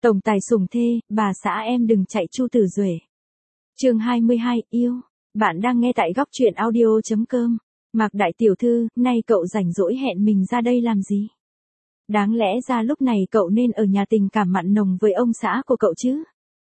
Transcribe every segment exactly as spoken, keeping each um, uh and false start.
Tổng tài sủng thê, bà xã em đừng chạy Chu Tử Duệ. Chương hai mươi hai, yêu. Bạn đang nghe tại góc truyện audio chấm com. Mạc đại tiểu thư, nay cậu rảnh rỗi hẹn mình ra đây làm gì? Đáng lẽ ra lúc này cậu nên ở nhà tình cảm mặn nồng với ông xã của cậu chứ?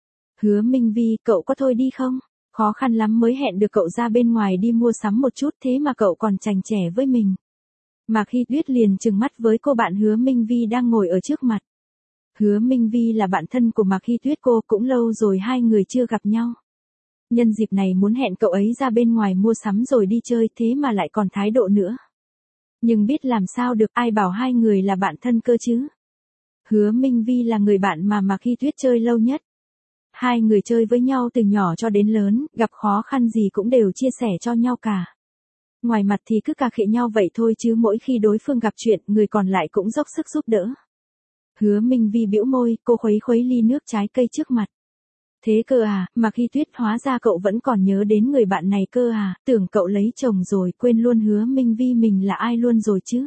Hứa Minh Vi, cậu có thôi đi không? Khó khăn lắm mới hẹn được cậu ra bên ngoài đi mua sắm một chút, thế mà cậu còn chành chẻ với mình. Mạc Hy Tuyết liền trừng mắt với cô bạn Hứa Minh Vi đang ngồi ở trước mặt. Hứa Minh Vi là bạn thân của Mạc Hy Tuyết, cô cũng lâu rồi hai người chưa gặp nhau. Nhân dịp này muốn hẹn cậu ấy ra bên ngoài mua sắm rồi đi chơi, thế mà lại còn thái độ nữa. Nhưng biết làm sao được, ai bảo hai người là bạn thân cơ chứ. Hứa Minh Vi là người bạn mà Mạc Hy Tuyết chơi lâu nhất. Hai người chơi với nhau từ nhỏ cho đến lớn, gặp khó khăn gì cũng đều chia sẻ cho nhau cả. Ngoài mặt thì cứ cà khịa nhau vậy thôi chứ mỗi khi đối phương gặp chuyện, người còn lại cũng dốc sức giúp đỡ. Hứa Minh Vi bĩu môi, cô khuấy khuấy ly nước trái cây trước mặt. Thế cơ à, Mạc Hy Tuyết, hóa ra cậu vẫn còn nhớ đến người bạn này cơ à, tưởng cậu lấy chồng rồi, quên luôn Hứa Minh Vi mình là ai luôn rồi chứ.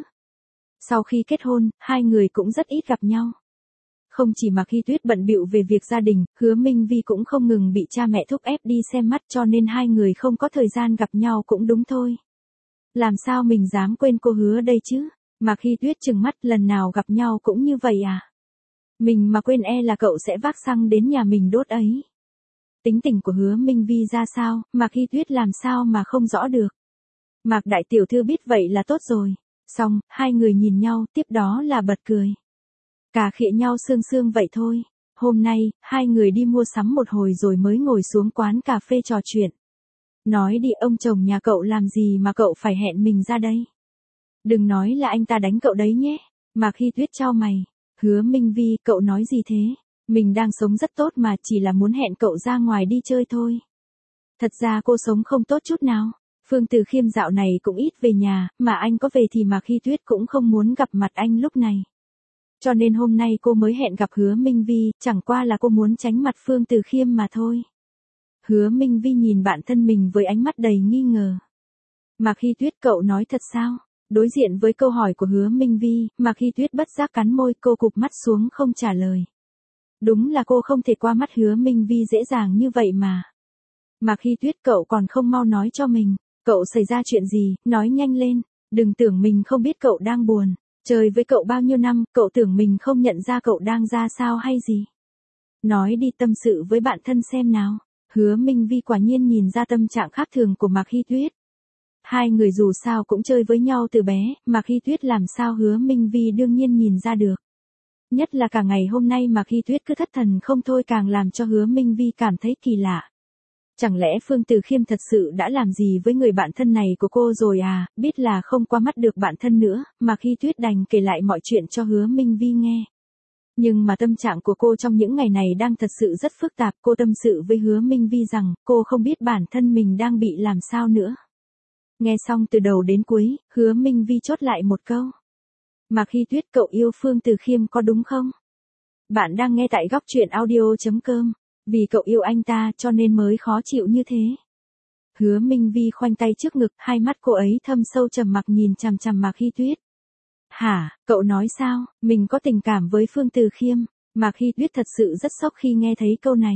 Sau khi kết hôn, hai người cũng rất ít gặp nhau. Không chỉ Mạc Hy Tuyết bận bịu về việc gia đình, Hứa Minh Vi cũng không ngừng bị cha mẹ thúc ép đi xem mắt, cho nên hai người không có thời gian gặp nhau cũng đúng thôi. Làm sao mình dám quên cô Hứa đây chứ? Mạc Hy Tuyết trừng mắt, lần nào gặp nhau cũng như vậy à? Mình mà quên e là cậu sẽ vác xăng đến nhà mình đốt ấy. Tính tình của Hứa Minh Vi ra sao, Mạc Hy Tuyết làm sao mà không rõ được. Mạc đại tiểu thư biết vậy là tốt rồi. Xong, hai người nhìn nhau, tiếp đó là bật cười. Cà khịa nhau sương sương vậy thôi. Hôm nay, hai người đi mua sắm một hồi rồi mới ngồi xuống quán cà phê trò chuyện. Nói đi, ông chồng nhà cậu làm gì mà cậu phải hẹn mình ra đây? Đừng nói là anh ta đánh cậu đấy nhé. Mạc Hy Tuyết chau mày. Hứa Minh Vi, cậu nói gì thế? Mình đang sống rất tốt mà, chỉ là muốn hẹn cậu ra ngoài đi chơi thôi. Thật ra cô sống không tốt chút nào. Phương Từ Khiêm dạo này cũng ít về nhà, mà anh có về thì Mạc Hy Tuyết cũng không muốn gặp mặt anh lúc này. Cho nên hôm nay cô mới hẹn gặp Hứa Minh Vi, chẳng qua là cô muốn tránh mặt Phương Từ Khiêm mà thôi. Hứa Minh Vi nhìn bạn thân mình với ánh mắt đầy nghi ngờ. Mạc Hy Tuyết, cậu nói thật sao? Đối diện với câu hỏi của Hứa Minh Vi, Mạc Hy Tuyết bất giác cắn môi, cô cụp mắt xuống không trả lời. Đúng là cô không thể qua mắt Hứa Minh Vi dễ dàng như vậy mà. Mạc Hy Tuyết, cậu còn không mau nói cho mình, cậu xảy ra chuyện gì, nói nhanh lên, đừng tưởng mình không biết cậu đang buồn. Chơi với cậu bao nhiêu năm, cậu tưởng mình không nhận ra cậu đang ra sao hay gì? Nói đi, tâm sự với bạn thân xem nào. Hứa Minh Vi quả nhiên nhìn ra tâm trạng khác thường của Mạc Hy Tuyết. Hai người dù sao cũng chơi với nhau từ bé, Mạc Hy Tuyết làm sao Hứa Minh Vi đương nhiên nhìn ra được. Nhất là cả ngày hôm nay Mạc Hy Tuyết cứ thất thần không thôi càng làm cho Hứa Minh Vi cảm thấy kỳ lạ. Chẳng lẽ Phương Từ Khiêm thật sự đã làm gì với người bạn thân này của cô rồi à? Biết là không qua mắt được bạn thân nữa, Mạc Hy Tuyết đành kể lại mọi chuyện cho Hứa Minh Vi nghe. Nhưng mà tâm trạng của cô trong những ngày này đang thật sự rất phức tạp, cô tâm sự với Hứa Minh Vi rằng cô không biết bản thân mình đang bị làm sao nữa. Nghe xong từ đầu đến cuối, Hứa Minh Vi chốt lại một câu. Mạc Hy Tuyết, cậu yêu Phương Từ Khiêm có đúng không? Bạn đang nghe tại góc truyện audio chấm com. Vì cậu yêu anh ta cho nên mới khó chịu như thế. Hứa Minh Vi khoanh tay trước ngực, hai mắt cô ấy thâm sâu trầm mặc nhìn chằm chằm Mạc Hy Tuyết. Hả, cậu nói sao, mình có tình cảm với Phương Từ Khiêm? Mạc Hy Tuyết thật sự rất sốc khi nghe thấy câu này.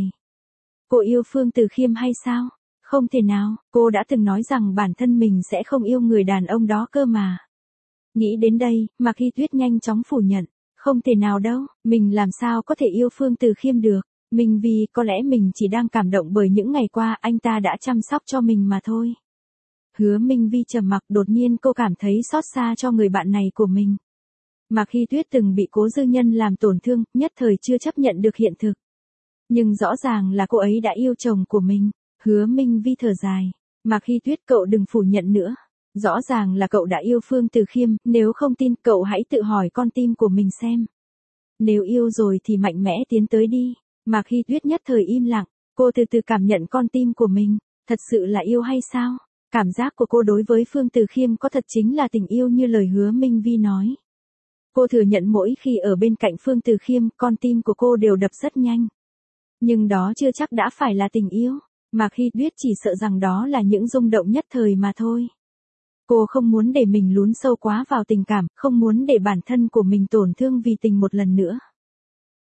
Cô yêu Phương Từ Khiêm hay sao? Không thể nào, cô đã từng nói rằng bản thân mình sẽ không yêu người đàn ông đó cơ mà. Nghĩ đến đây, Mạc Hy Tuyết nhanh chóng phủ nhận. Không thể nào đâu, mình làm sao có thể yêu Phương Từ Khiêm được. Mình vì có lẽ mình chỉ đang cảm động bởi những ngày qua anh ta đã chăm sóc cho mình mà thôi. Hứa Minh Vi trầm mặc, đột nhiên cô cảm thấy xót xa cho người bạn này của mình. Mạc Hy Tuyết từng bị Cố Dư Nhân làm tổn thương, nhất thời chưa chấp nhận được hiện thực. Nhưng rõ ràng là cô ấy đã yêu chồng của mình. Hứa Minh Vi thở dài. Mạc Hy Tuyết, cậu đừng phủ nhận nữa. Rõ ràng là cậu đã yêu Phương Từ Khiêm, nếu không tin cậu hãy tự hỏi con tim của mình xem. Nếu yêu rồi thì mạnh mẽ tiến tới đi. Mạc Hy Tuyết nhất thời im lặng, cô từ từ cảm nhận con tim của mình, thật sự là yêu hay sao? Cảm giác của cô đối với Phương Từ Khiêm có thật chính là tình yêu như lời Hứa Minh Vi nói. Cô thừa nhận mỗi khi ở bên cạnh Phương Từ Khiêm, con tim của cô đều đập rất nhanh. Nhưng đó chưa chắc đã phải là tình yêu, Mạc Hy Tuyết chỉ sợ rằng đó là những rung động nhất thời mà thôi. Cô không muốn để mình lún sâu quá vào tình cảm, không muốn để bản thân của mình tổn thương vì tình một lần nữa.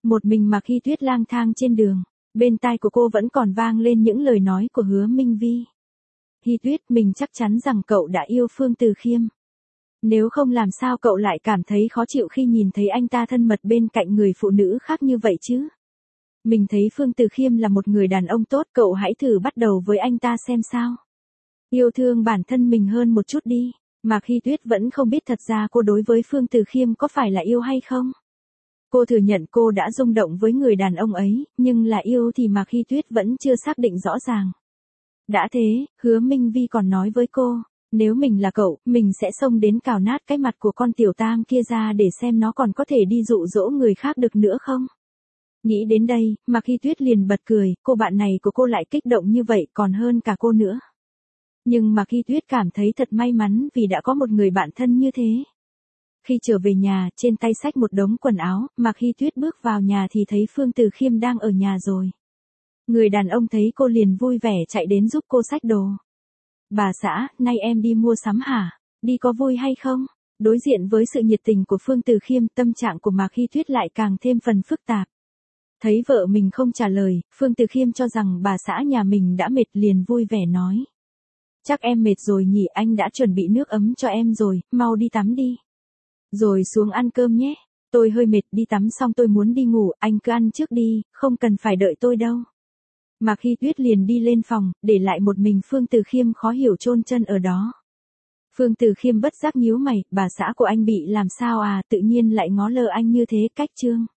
Một mình Mạc Hy Tuyết lang thang trên đường, bên tai của cô vẫn còn vang lên những lời nói của Hứa Minh Vi. Hy Tuyết, mình chắc chắn rằng cậu đã yêu Phương Từ Khiêm. Nếu không làm sao cậu lại cảm thấy khó chịu khi nhìn thấy anh ta thân mật bên cạnh người phụ nữ khác như vậy chứ? Mình thấy Phương Từ Khiêm là một người đàn ông tốt, cậu hãy thử bắt đầu với anh ta xem sao. Yêu thương bản thân mình hơn một chút đi. Mạc Hy Tuyết vẫn không biết thật ra cô đối với Phương Từ Khiêm có phải là yêu hay không. Cô thừa nhận cô đã rung động với người đàn ông ấy, nhưng là yêu thì Mạc Hy Tuyết vẫn chưa xác định rõ ràng. Đã thế, Hứa Minh Vi còn nói với cô, nếu mình là cậu, mình sẽ xông đến cào nát cái mặt của con tiểu tam kia ra để xem nó còn có thể đi dụ dỗ người khác được nữa không. Nghĩ đến đây, Mạc Hy Tuyết liền bật cười, cô bạn này của cô lại kích động như vậy còn hơn cả cô nữa. Nhưng Mạc Hy Tuyết cảm thấy thật may mắn vì đã có một người bạn thân như thế. Khi trở về nhà, trên tay xách một đống quần áo, Mạc Hy Tuyết bước vào nhà thì thấy Phương Từ Khiêm đang ở nhà rồi. Người đàn ông thấy cô liền vui vẻ chạy đến giúp cô xách đồ. Bà xã, nay em đi mua sắm hả? Đi có vui hay không? Đối diện với sự nhiệt tình của Phương Từ Khiêm, tâm trạng của Mạc Hy Tuyết lại càng thêm phần phức tạp. Thấy vợ mình không trả lời, Phương Từ Khiêm cho rằng bà xã nhà mình đã mệt liền vui vẻ nói. Chắc em mệt rồi nhỉ, anh đã chuẩn bị nước ấm cho em rồi, mau đi tắm đi. Rồi xuống ăn cơm nhé. Tôi hơi mệt, đi tắm xong tôi muốn đi ngủ, anh cứ ăn trước đi, không cần phải đợi tôi đâu. Mạc Hy Tuyết liền đi lên phòng, để lại một mình Phương Từ Khiêm khó hiểu chôn chân ở đó. Phương Từ Khiêm bất giác nhíu mày, bà xã của anh bị làm sao à, tự nhiên lại ngó lơ anh như thế, cách trương.